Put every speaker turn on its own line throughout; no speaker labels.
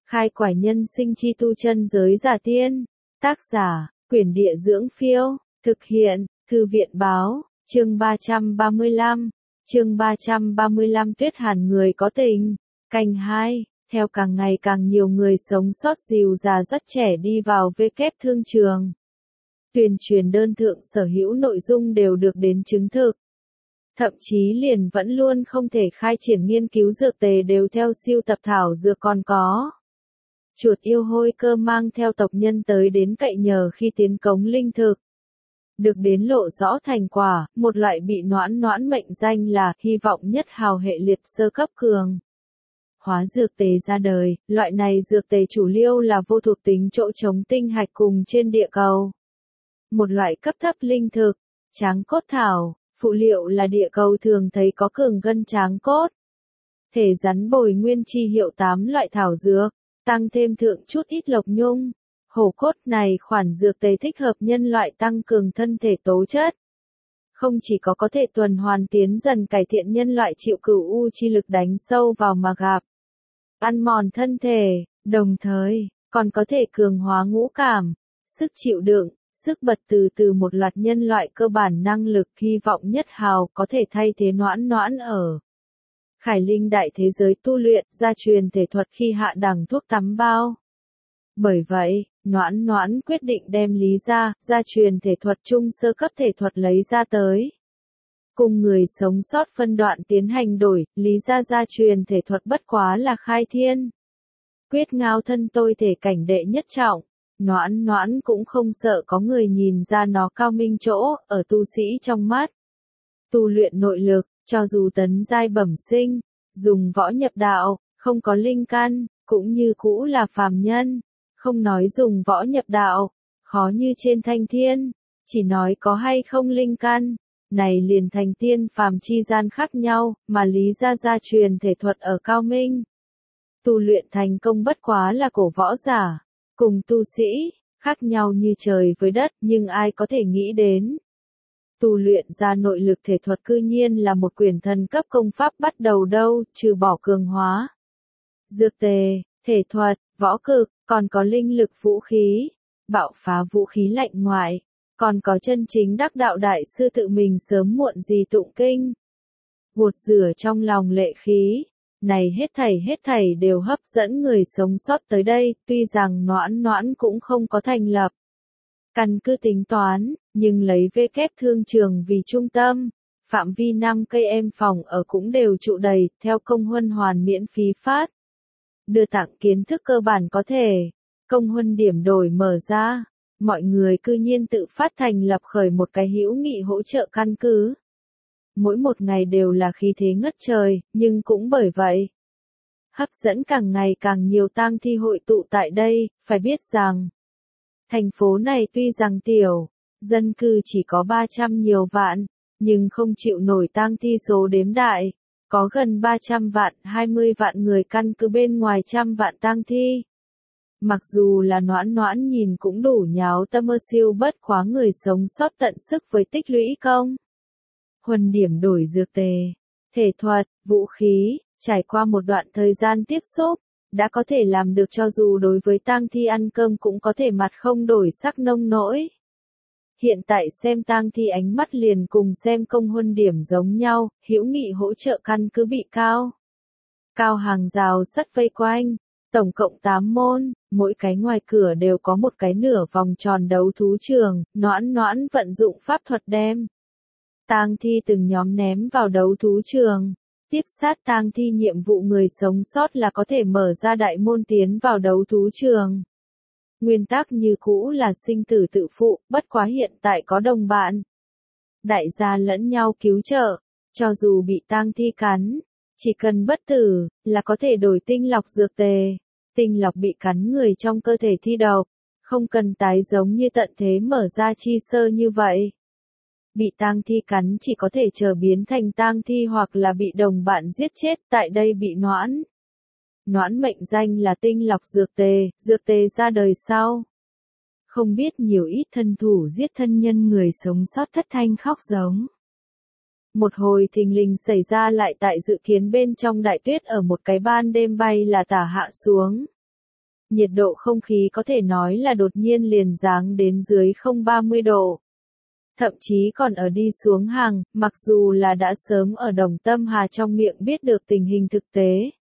Khai quải nhân sinh chi tu chân giới giả tiên. Tác giả, Quyển Địa Dưỡng Phiêu. Thực hiện, Thư viện Báo. Chương 335. Chương 335 Tuyết Hàn người có tình. Canh 2. Theo càng ngày càng nhiều người sống sót dìu già rất trẻ đi vào WK thương trường. Tuyên truyền đơn thượng sở hữu nội dung đều được đến chứng thực. Thậm chí liền vẫn luôn không thể khai triển nghiên cứu dược tề đều theo siêu tập thảo dược còn có. Chuột yêu hôi cơ mang theo tộc nhân tới đến cậy nhờ khi tiến cống linh thực. Được đến lộ rõ thành quả, một loại bị noãn mệnh danh là hy vọng nhất hào hệ liệt sơ cấp cường hóa dược tề ra đời. Loại này dược tề chủ liêu là vô thuộc tính chỗ chống tinh hạch cùng trên địa cầu. Một loại cấp thấp linh thực, tráng cốt thảo, phụ liệu là địa cầu thường thấy có cường gân tráng cốt. Thể rắn bồi nguyên chi hiệu 8 loại thảo dược, tăng thêm thượng chút ít lộc nhung. Hổ cốt này khoản dược tề thích hợp nhân loại tăng cường thân thể tố chất. Không chỉ có thể tuần hoàn tiến dần cải thiện nhân loại chịu cửu u chi lực đánh sâu vào mà gặp. Ăn mòn thân thể, đồng thời, còn có thể cường hóa ngũ cảm, sức chịu đựng, sức bật từ một loạt nhân loại cơ bản năng lực hy vọng nhất hào có thể thay thế noãn ở. Khải linh đại thế giới tu luyện gia truyền thể thuật khi hạ đẳng thuốc tắm bao. Bởi vậy, noãn quyết định đem lý gia truyền thể thuật chung sơ cấp thể thuật lấy ra tới. Cùng người sống sót phân đoạn tiến hành đổi, lý gia truyền thể thuật bất quá là khai thiên. Quyết ngao thân tôi thể cảnh đệ nhất trọng, noãn cũng không sợ có người nhìn ra nó cao minh chỗ, ở tu sĩ trong mắt. Tu luyện nội lực, cho dù tấn giai bẩm sinh, dùng võ nhập đạo, không có linh căn, cũng như cũ là phàm nhân. Không nói dùng võ nhập đạo, khó như trên thanh thiên, chỉ nói có hay không linh căn, này liền thành tiên phàm chi gian khác nhau, mà lý gia truyền thể thuật ở cao minh. Tu luyện thành công bất quá là cổ võ giả, cùng tu sĩ, khác nhau như trời với đất, nhưng ai có thể nghĩ đến. Tu luyện ra nội lực thể thuật cư nhiên là một quyển thần cấp công pháp bắt đầu đâu, trừ bỏ cường hóa. Dược tề, thể thuật, võ cực, còn có linh lực vũ khí, bạo phá vũ khí lạnh ngoại, còn có chân chính đắc đạo đại sư tự mình sớm muộn gì tụng kinh. Gột rửa trong lòng lệ khí, này hết thảy đều hấp dẫn người sống sót tới đây, tuy rằng noãn cũng không có thành lập căn cứ tính toán, nhưng lấy WK thương trường vì trung tâm, phạm vi 5 cây em phòng ở cũng đều trụ đầy, theo công huân hoàn miễn phí phát. Đưa tặng kiến thức cơ bản có thể, công huân điểm đổi mở ra, mọi người cư nhiên tự phát thành lập khởi một cái hữu nghị hỗ trợ căn cứ. Mỗi một ngày đều là khí thế ngất trời, nhưng cũng bởi vậy, hấp dẫn càng ngày càng nhiều tang thi hội tụ tại đây, phải biết rằng, thành phố này tuy rằng tiểu, dân cư chỉ có 300 nhiều vạn, nhưng không chịu nổi tang thi số đếm đại. Có gần 300 vạn, 20 vạn người căn cứ bên ngoài trăm vạn tang thi. Mặc dù là noãn nhìn cũng đủ nháo tâm ơ siêu bất khóa người sống sót tận sức với tích lũy công. Huân điểm đổi dược tề, thể thuật, vũ khí, trải qua một đoạn thời gian tiếp xúc, đã có thể làm được cho dù đối với tang thi ăn cơm cũng có thể mặt không đổi sắc nông nỗi. Hiện tại xem tang thi ánh mắt liền cùng xem công huân điểm giống nhau, hữu nghị hỗ trợ căn cứ bị cao hàng rào sắt vây quanh, tổng cộng 8 môn, mỗi cái ngoài cửa đều có một cái nửa vòng tròn đấu thú trường, noãn vận dụng pháp thuật đem tang thi từng nhóm ném vào đấu thú trường. Tiếp sát tang thi nhiệm vụ người sống sót là có thể mở ra đại môn tiến vào đấu thú trường. Nguyên tắc như cũ là sinh tử tự phụ, bất quá hiện tại có đồng bạn. Đại gia lẫn nhau cứu trợ, cho dù bị tang thi cắn, chỉ cần bất tử, là có thể đổi tinh lọc dược tề. Tinh lọc bị cắn người trong cơ thể thi độc, không cần tái giống như tận thế mở ra chi sơ như vậy. Bị tang thi cắn chỉ có thể chờ biến thành tang thi hoặc là bị đồng bạn giết chết, tại đây bị noãn mệnh danh là tinh lọc dược tề ra đời sau. Không biết nhiều ít thân thủ giết thân nhân người sống sót thất thanh khóc giống. Một hồi thình lình xảy ra lại tại dự kiến bên trong đại tuyết ở một cái ban đêm bay là tả hạ xuống. nhiệt độ không khí có thể nói là đột nhiên liền giáng đến dưới 30 độ. Thậm chí còn ở đi xuống hàng, mặc dù là đã sớm ở Đồng Tâm Hà trong miệng biết được tình hình thực tế.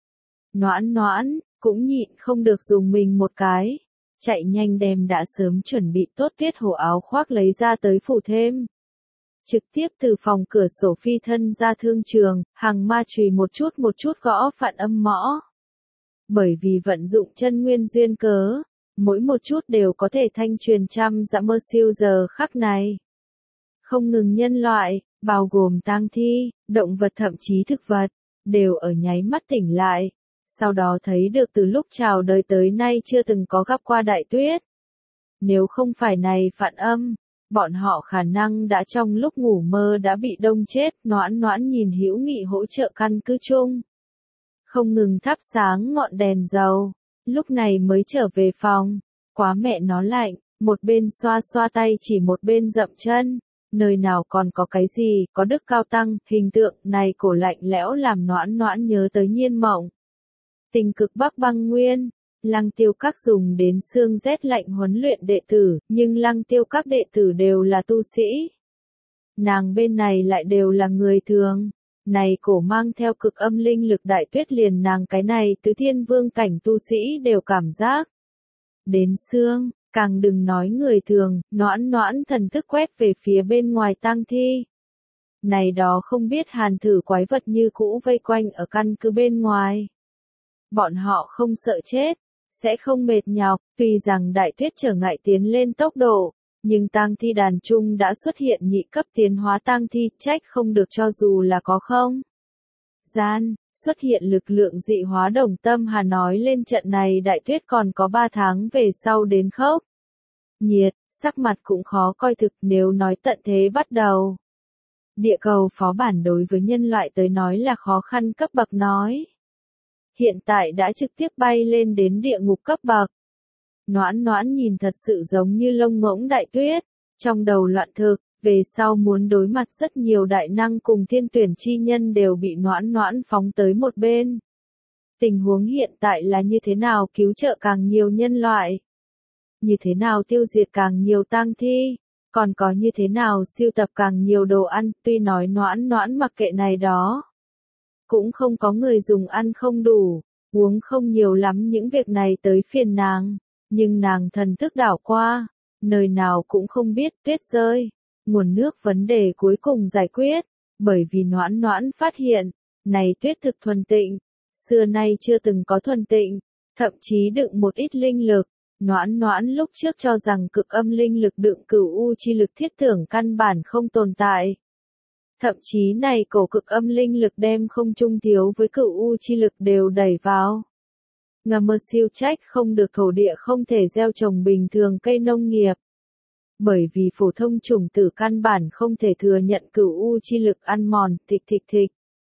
Noãn noãn, cũng nhịn không được dùng mình một cái. Chạy nhanh đem đã sớm chuẩn bị tốt tuyết hồ áo khoác lấy ra tới phủ thêm. Trực tiếp từ phòng cửa sổ phi thân ra thương trường, hàng ma chùy một chút gõ phản âm mõ. Bởi vì vận dụng chân nguyên duyên cớ, mỗi một chút đều có thể thanh truyền trăm dặm mơ siêu giờ khắc này. Không ngừng nhân loại, bao gồm tang thi, động vật thậm chí thực vật, đều ở nháy mắt tỉnh lại. Sau đó thấy được từ lúc chào đời tới nay chưa từng có gặp qua đại tuyết. Nếu không phải này phản âm, bọn họ khả năng đã trong lúc ngủ mơ đã bị đông chết. Noãn noãn nhìn hữu nghị hỗ trợ căn cứ chung. Không ngừng thắp sáng ngọn đèn dầu, lúc này mới trở về phòng. Quá mẹ nó lạnh, một bên xoa xoa tay chỉ một bên dậm chân. Nơi nào còn có cái gì, có đức cao tăng, hình tượng này cổ lạnh lẽo làm noãn noãn nhớ tới Nhiên Mộng. Tình cực Bắc băng nguyên, Lăng Tiêu Các dùng đến xương rét lạnh huấn luyện đệ tử, nhưng Lăng Tiêu Các đệ tử đều là tu sĩ. Nàng bên này lại đều là người thường. Này cổ mang theo cực âm linh lực đại tuyết liền nàng cái này tứ thiên vương cảnh tu sĩ đều cảm giác. Đến xương, càng đừng nói người thường, noãn noãn thần thức quét về phía bên ngoài tang thi. Này đó không biết hàn thử quái vật như cũ vây quanh ở căn cứ bên ngoài. Bọn họ không sợ chết, sẽ không mệt nhọc, tuy rằng đại tuyết trở ngại tiến lên tốc độ, nhưng tang thi đàn trung đã xuất hiện nhị cấp tiến hóa tang thi, trách không được cho dù là có không. Gian, xuất hiện lực lượng dị hóa Đồng Tâm Hà nói lên trận này đại tuyết còn có 3 tháng về sau đến khốc. Nhiệt, sắc mặt cũng khó coi thực nếu nói tận thế bắt đầu. Địa cầu phó bản đối với nhân loại tới nói là khó khăn cấp bậc nói. Hiện tại đã trực tiếp bay lên đến địa ngục cấp bậc. Noãn noãn nhìn thật sự giống như lông ngỗng đại tuyết, trong đầu loạn thực, về sau muốn đối mặt rất nhiều đại năng cùng thiên tuyển chi nhân đều bị noãn noãn phóng tới một bên. Tình huống hiện tại là như thế nào cứu trợ càng nhiều nhân loại? Như thế nào tiêu diệt càng nhiều tang thi? Còn có như thế nào sưu tập càng nhiều đồ ăn? Tuy nói noãn noãn mặc kệ này đó. Cũng không có người dùng ăn không đủ, uống không nhiều lắm những việc này tới phiền nàng. Nhưng nàng thần thức đảo qua, nơi nào cũng không biết tuyết rơi. Nguồn nước vấn đề cuối cùng giải quyết, bởi vì noãn noãn phát hiện, này tuyết thực thuần tịnh, xưa nay chưa từng có thuần tịnh, thậm chí đựng một ít linh lực. Noãn noãn lúc trước cho rằng cực âm linh lực đựng cửu u chi lực thiết tưởng căn bản không tồn tại. Thậm chí này cổ cực âm linh lực đem không trung thiếu với cửu u chi lực đều đẩy vào. Ngầm mơ siêu trách không được thổ địa không thể gieo trồng bình thường cây nông nghiệp. Bởi vì phổ thông chủng tử căn bản không thể thừa nhận cửu u chi lực ăn mòn, thịch thịch thịch.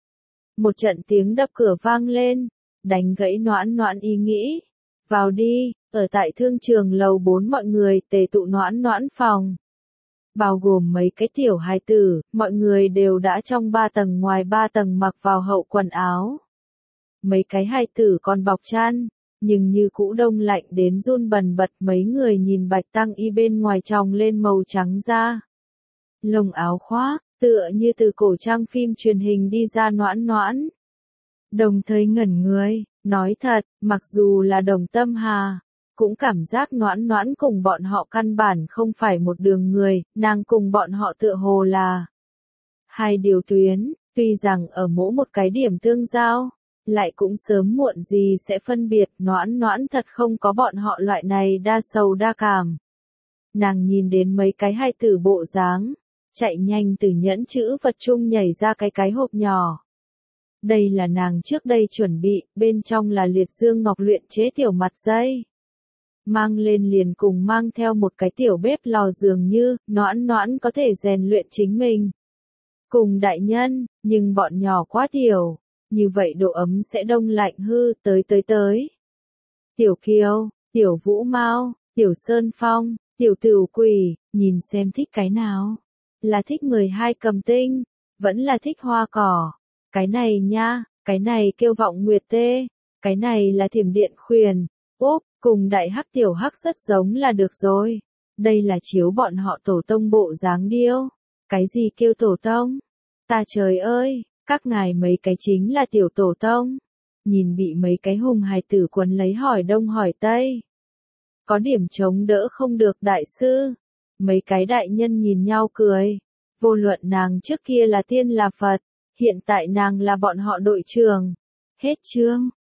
Một trận tiếng đập cửa vang lên, đánh gãy noãn noãn ý nghĩ. Vào đi, ở tại thương trường lầu 4 mọi người tề tụ noãn noãn phòng. Bao gồm mấy cái tiểu hài tử, mọi người đều đã trong 3 tầng ngoài 3 tầng mặc vào hậu quần áo. Mấy cái hài tử còn bọc chăn, nhưng như cũ đông lạnh đến run bần bật mấy người nhìn bạch tăng y bên ngoài tròng lên màu trắng da. Lồng áo khoác, tựa như từ cổ trang phim truyền hình đi ra noãn noãn. Đồng thời ngẩn người, nói thật, mặc dù là Đồng Tâm Hà, cũng cảm giác noãn noãn cùng bọn họ căn bản không phải một đường người, nàng cùng bọn họ tựa hồ là hai điều tuyến, tuy rằng ở mỗi một cái điểm tương giao, lại cũng sớm muộn gì sẽ phân biệt. Noãn noãn thật không có bọn họ loại này đa sầu đa cảm. Nàng nhìn đến mấy cái hai tử bộ dáng, chạy nhanh từ nhẫn chữ vật chung nhảy ra cái hộp nhỏ. Đây là nàng trước đây chuẩn bị, bên trong là liệt dương ngọc luyện chế tiểu mặt dây. Mang lên liền cùng mang theo một cái tiểu bếp lò dường như, noãn noãn có thể rèn luyện chính mình. Cùng đại nhân, nhưng bọn nhỏ quá tiểu, như vậy độ ấm sẽ đông lạnh hư, tới. Tiểu Kiều, Tiểu Vũ Mao, Tiểu Sơn Phong, Tiểu Tửu Quỷ, nhìn xem thích cái nào. Là thích 12 cầm tinh, vẫn là thích hoa cỏ. Cái này nha, cái này kêu vọng nguyệt tê, cái này là thiểm điện khuyển. Úp, cùng đại hắc tiểu hắc rất giống là được rồi. Đây là chiếu bọn họ tổ tông bộ dáng điêu. Cái gì kêu tổ tông? Ta trời ơi, các ngài mấy cái chính là tiểu tổ tông. Nhìn bị mấy cái hùng hài tử quấn lấy hỏi đông hỏi tây. Có điểm chống đỡ không được đại sư. Mấy cái đại nhân nhìn nhau cười. Vô luận nàng trước kia là tiên là Phật, hiện tại nàng là bọn họ đội trưởng. Hết chương.